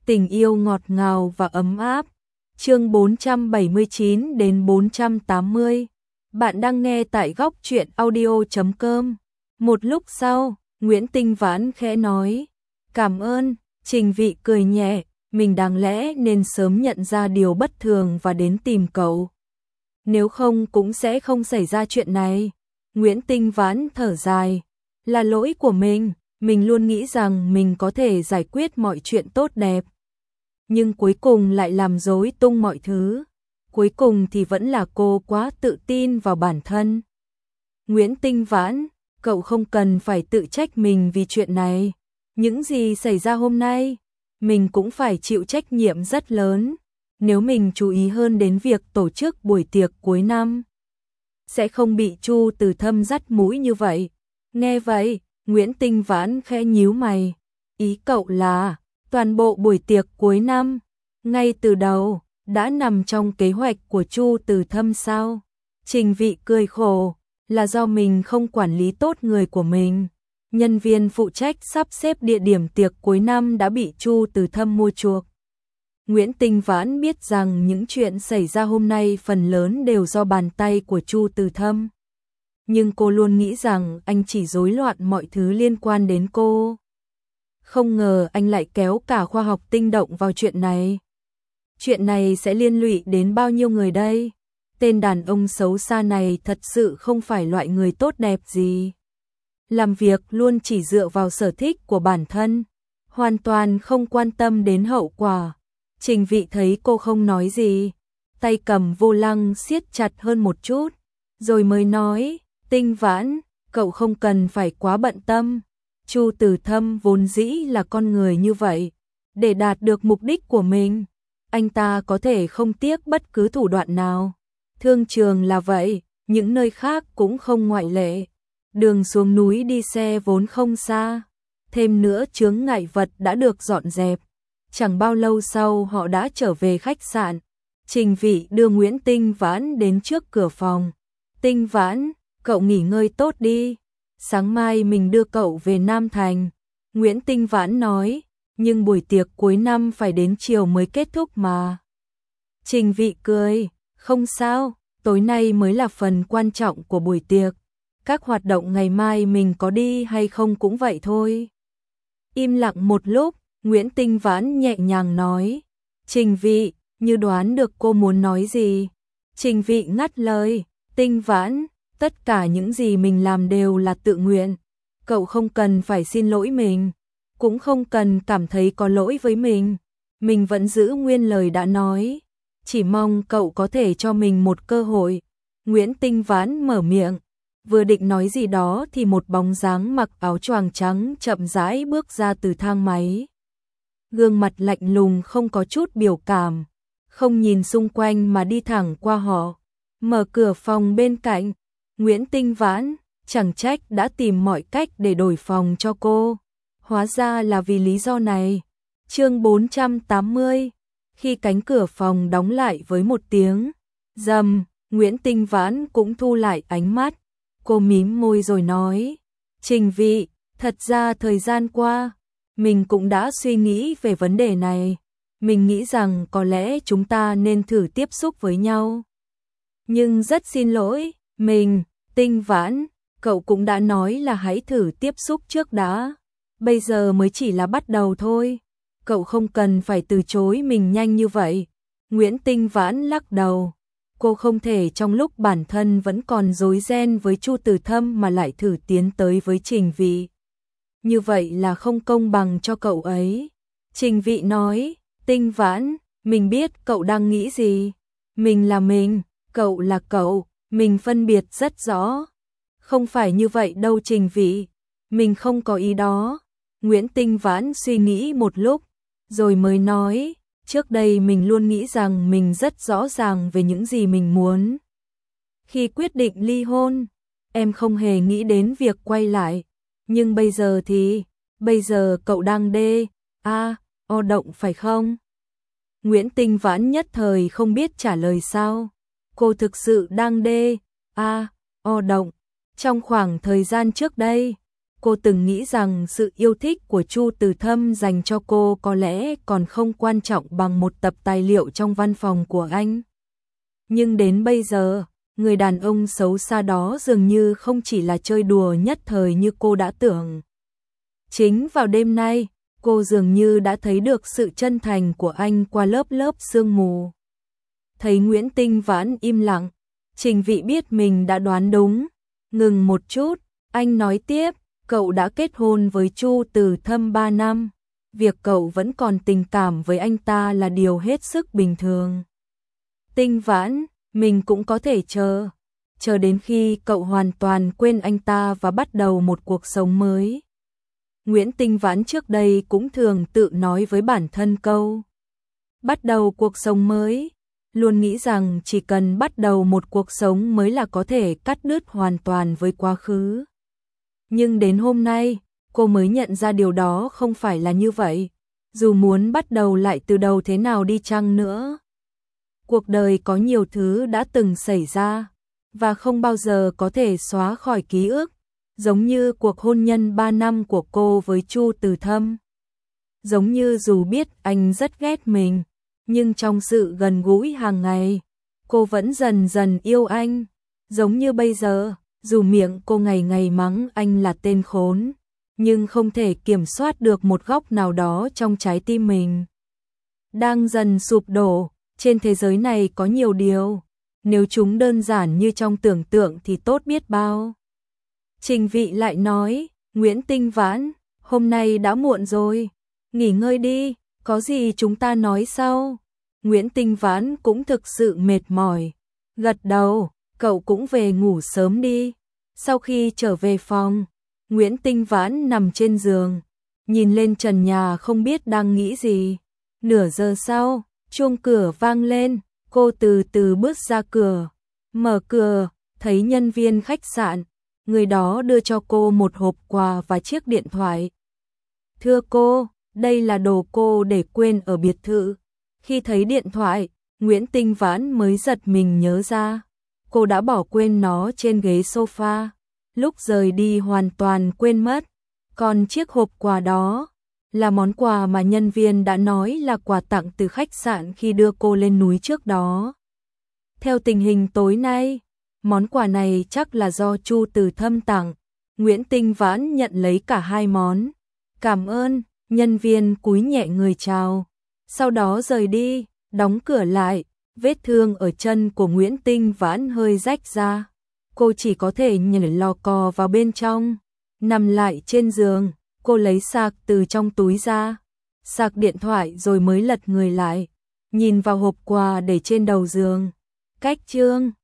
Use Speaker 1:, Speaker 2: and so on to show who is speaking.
Speaker 1: Tình yêu ngọt ngào và ấm áp. Chương 479 đến 480. Bạn đang nghe tại góc truyện audio.com. Một lúc sau, Nguyễn Tinh Vãn khẽ nói, "Cảm ơn." Trình Vị cười nhẹ, mình đáng lẽ nên sớm nhận ra điều bất thường và đến tìm cậu. Nếu không cũng sẽ không xảy ra chuyện này. Nguyễn Tinh Vãn thở dài, là lỗi của mình luôn nghĩ rằng mình có thể giải quyết mọi chuyện tốt đẹp. Nhưng cuối cùng lại làm rối tung mọi thứ. Cuối cùng thì vẫn là cô quá tự tin vào bản thân. Nguyễn Tinh Vãn, cậu không cần phải tự trách mình vì chuyện này. Những gì xảy ra hôm nay, mình cũng phải chịu trách nhiệm rất lớn. Nếu mình chú ý hơn đến việc tổ chức buổi tiệc cuối năm, sẽ không bị Chu Từ Thâm dắt mũi như vậy. Nghe vậy, Nguyễn Tinh Vãn khẽ nhíu mày. Ý cậu là toàn bộ buổi tiệc cuối năm, ngay từ đầu, đã nằm trong kế hoạch của Chu Từ Thâm sao? Trình Vị cười khổ, là do mình không quản lý tốt người của mình. Nhân viên phụ trách sắp xếp địa điểm tiệc cuối năm đã bị Chu Từ Thâm mua chuộc. Nguyễn Tinh Vãn biết rằng những chuyện xảy ra hôm nay phần lớn đều do bàn tay của Chu Từ Thâm. Nhưng cô luôn nghĩ rằng anh chỉ rối loạn mọi thứ liên quan đến cô. Không ngờ anh lại kéo cả khoa học tinh động vào chuyện này. Chuyện này sẽ liên lụy đến bao nhiêu người đây? Tên đàn ông xấu xa này thật sự không phải loại người tốt đẹp gì. Làm việc luôn chỉ dựa vào sở thích của bản thân, hoàn toàn không quan tâm đến hậu quả. Trình Vị thấy cô không nói gì, tay cầm vô lăng siết chặt hơn một chút, rồi mới nói, Tinh Vãn, cậu không cần phải quá bận tâm. Chu Từ Thâm vốn dĩ là con người như vậy, để đạt được mục đích của mình, anh ta có thể không tiếc bất cứ thủ đoạn nào. Thương trường là vậy, những nơi khác cũng không ngoại lệ. Đường xuống núi đi xe vốn không xa, thêm nữa chướng ngại vật đã được dọn dẹp. Chẳng bao lâu sau họ đã trở về khách sạn. Trình Vị đưa Nguyễn Tinh Vãn đến trước cửa phòng. Tinh Vãn, cậu nghỉ ngơi tốt đi. Sáng mai mình đưa cậu về Nam Thành. Nguyễn Tinh Vãn nói, nhưng buổi tiệc cuối năm phải đến chiều mới kết thúc mà. Trình Vị cười, không sao, tối nay mới là phần quan trọng của buổi tiệc. Các hoạt động ngày mai mình có đi hay không cũng vậy thôi. Im lặng một lúc, Nguyễn Tinh Vãn nhẹ nhàng nói, Trình Vị, như đoán được cô muốn nói gì. Trình Vị ngắt lời, Tinh Vãn, tất cả những gì mình làm đều là tự nguyện. Cậu không cần phải xin lỗi mình, cũng không cần cảm thấy có lỗi với mình. Mình vẫn giữ nguyên lời đã nói, chỉ mong cậu có thể cho mình một cơ hội. Nguyễn Tinh Vãn mở miệng, vừa định nói gì đó thì một bóng dáng mặc áo choàng trắng chậm rãi bước ra từ thang máy. Gương mặt lạnh lùng không có chút biểu cảm, không nhìn xung quanh mà đi thẳng qua họ, mở cửa phòng bên cạnh. Nguyễn Tinh Vãn, chẳng trách đã tìm mọi cách để đổi phòng cho cô. Hóa ra là vì lý do này. Chương 480. Khi cánh cửa phòng đóng lại với một tiếng rầm, Nguyễn Tinh Vãn cũng thu lại ánh mắt. Cô mím môi rồi nói, Trình Vị, thật ra thời gian qua, mình cũng đã suy nghĩ về vấn đề này. Mình nghĩ rằng có lẽ chúng ta nên thử tiếp xúc với nhau. Nhưng rất xin lỗi, Tinh Vãn, cậu cũng đã nói là hãy thử tiếp xúc trước đã. Bây giờ mới chỉ là bắt đầu thôi. Cậu không cần phải từ chối mình nhanh như vậy. Nguyễn Tinh Vãn lắc đầu. Cô không thể trong lúc bản thân vẫn còn rối ren với Chu Từ Thâm mà lại thử tiến tới với Trình Vị. Như vậy là không công bằng cho cậu ấy. Trình Vị nói, Tinh Vãn, mình biết cậu đang nghĩ gì. Mình là mình, cậu là cậu, mình phân biệt rất rõ. Không phải như vậy đâu Trình Vị, mình không có ý đó. Nguyễn Tinh Vãn suy nghĩ một lúc, rồi mới nói, trước đây mình luôn nghĩ rằng mình rất rõ ràng về những gì mình muốn. Khi quyết định ly hôn, em không hề nghĩ đến việc quay lại. Nhưng bây giờ thì, bây giờ cậu đang o động phải không? Nguyễn Tinh Vãn nhất thời không biết trả lời sao. Cô thực sự đang o động. Trong khoảng thời gian trước đây, Cô từng nghĩ rằng sự yêu thích của Chu Từ Thâm dành cho cô có lẽ còn không quan trọng bằng một tập tài liệu trong văn phòng của anh. Nhưng đến bây giờ, người đàn ông xấu xa đó dường như không chỉ là chơi đùa nhất thời như cô đã tưởng. Chính vào đêm nay, cô dường như đã thấy được sự chân thành của anh qua lớp lớp sương mù. Thấy Nguyễn Tinh Vãn im lặng, Trình Vị biết mình đã đoán đúng. Ngừng một chút, anh nói tiếp, cậu đã kết hôn với Chu Từ Thâm 3 năm. Việc cậu vẫn còn tình cảm với anh ta là điều hết sức bình thường. Tinh Vãn, mình cũng có thể chờ đến khi cậu hoàn toàn quên anh ta và bắt đầu một cuộc sống mới. Nguyễn Tinh Vãn trước đây cũng thường tự nói với bản thân câu bắt đầu cuộc sống mới, luôn nghĩ rằng chỉ cần bắt đầu một cuộc sống mới là có thể cắt đứt hoàn toàn với quá khứ. Nhưng đến hôm nay, cô mới nhận ra điều đó không phải là như vậy, dù muốn bắt đầu lại từ đầu thế nào đi chăng nữa. Cuộc đời có nhiều thứ đã từng xảy ra, và không bao giờ có thể xóa khỏi ký ức, giống như cuộc hôn nhân 3 năm của cô với Chu Từ Thâm. Giống như dù biết anh rất ghét mình, nhưng trong sự gần gũi hàng ngày, cô vẫn dần dần yêu anh. Giống như bây giờ, dù miệng cô ngày ngày mắng anh là tên khốn, nhưng không thể kiểm soát được một góc nào đó trong trái tim mình đang dần sụp đổ. Trên thế giới này có nhiều điều, nếu chúng đơn giản như trong tưởng tượng thì tốt biết bao. Trình Vị lại nói, Nguyễn Tinh Vãn, hôm nay đã muộn rồi, nghỉ ngơi đi, có gì chúng ta nói sau. Nguyễn Tinh Vãn cũng thực sự mệt mỏi, gật đầu, cậu cũng về ngủ sớm đi. Sau khi trở về phòng, Nguyễn Tinh Vãn nằm trên giường, nhìn lên trần nhà không biết đang nghĩ gì. Nửa giờ sau, chuông cửa vang lên, cô từ từ bước ra cửa, mở cửa, thấy nhân viên khách sạn, người đó đưa cho cô một hộp quà và chiếc điện thoại. Thưa cô, đây là đồ cô để quên ở biệt thự. Khi thấy điện thoại, Nguyễn Tinh Vãn mới giật mình nhớ ra, cô đã bỏ quên nó trên ghế sofa, lúc rời đi hoàn toàn quên mất. Còn chiếc hộp quà đó là món quà mà nhân viên đã nói là quà tặng từ khách sạn khi đưa cô lên núi trước đó. Theo tình hình tối nay, món quà này chắc là do Chu Từ Thâm tặng. Nguyễn Tinh Vãn nhận lấy cả hai món. Cảm ơn, nhân viên cúi nhẹ người chào. Sau đó rời đi, đóng cửa lại, vết thương ở chân của Nguyễn Tinh Vãn hơi rách ra. Cô chỉ có thể nhảy lò cò vào bên trong, nằm lại trên giường. Cô lấy sạc từ trong túi ra, sạc điện thoại rồi mới lật người lại, nhìn vào hộp quà để trên đầu giường. Cách chương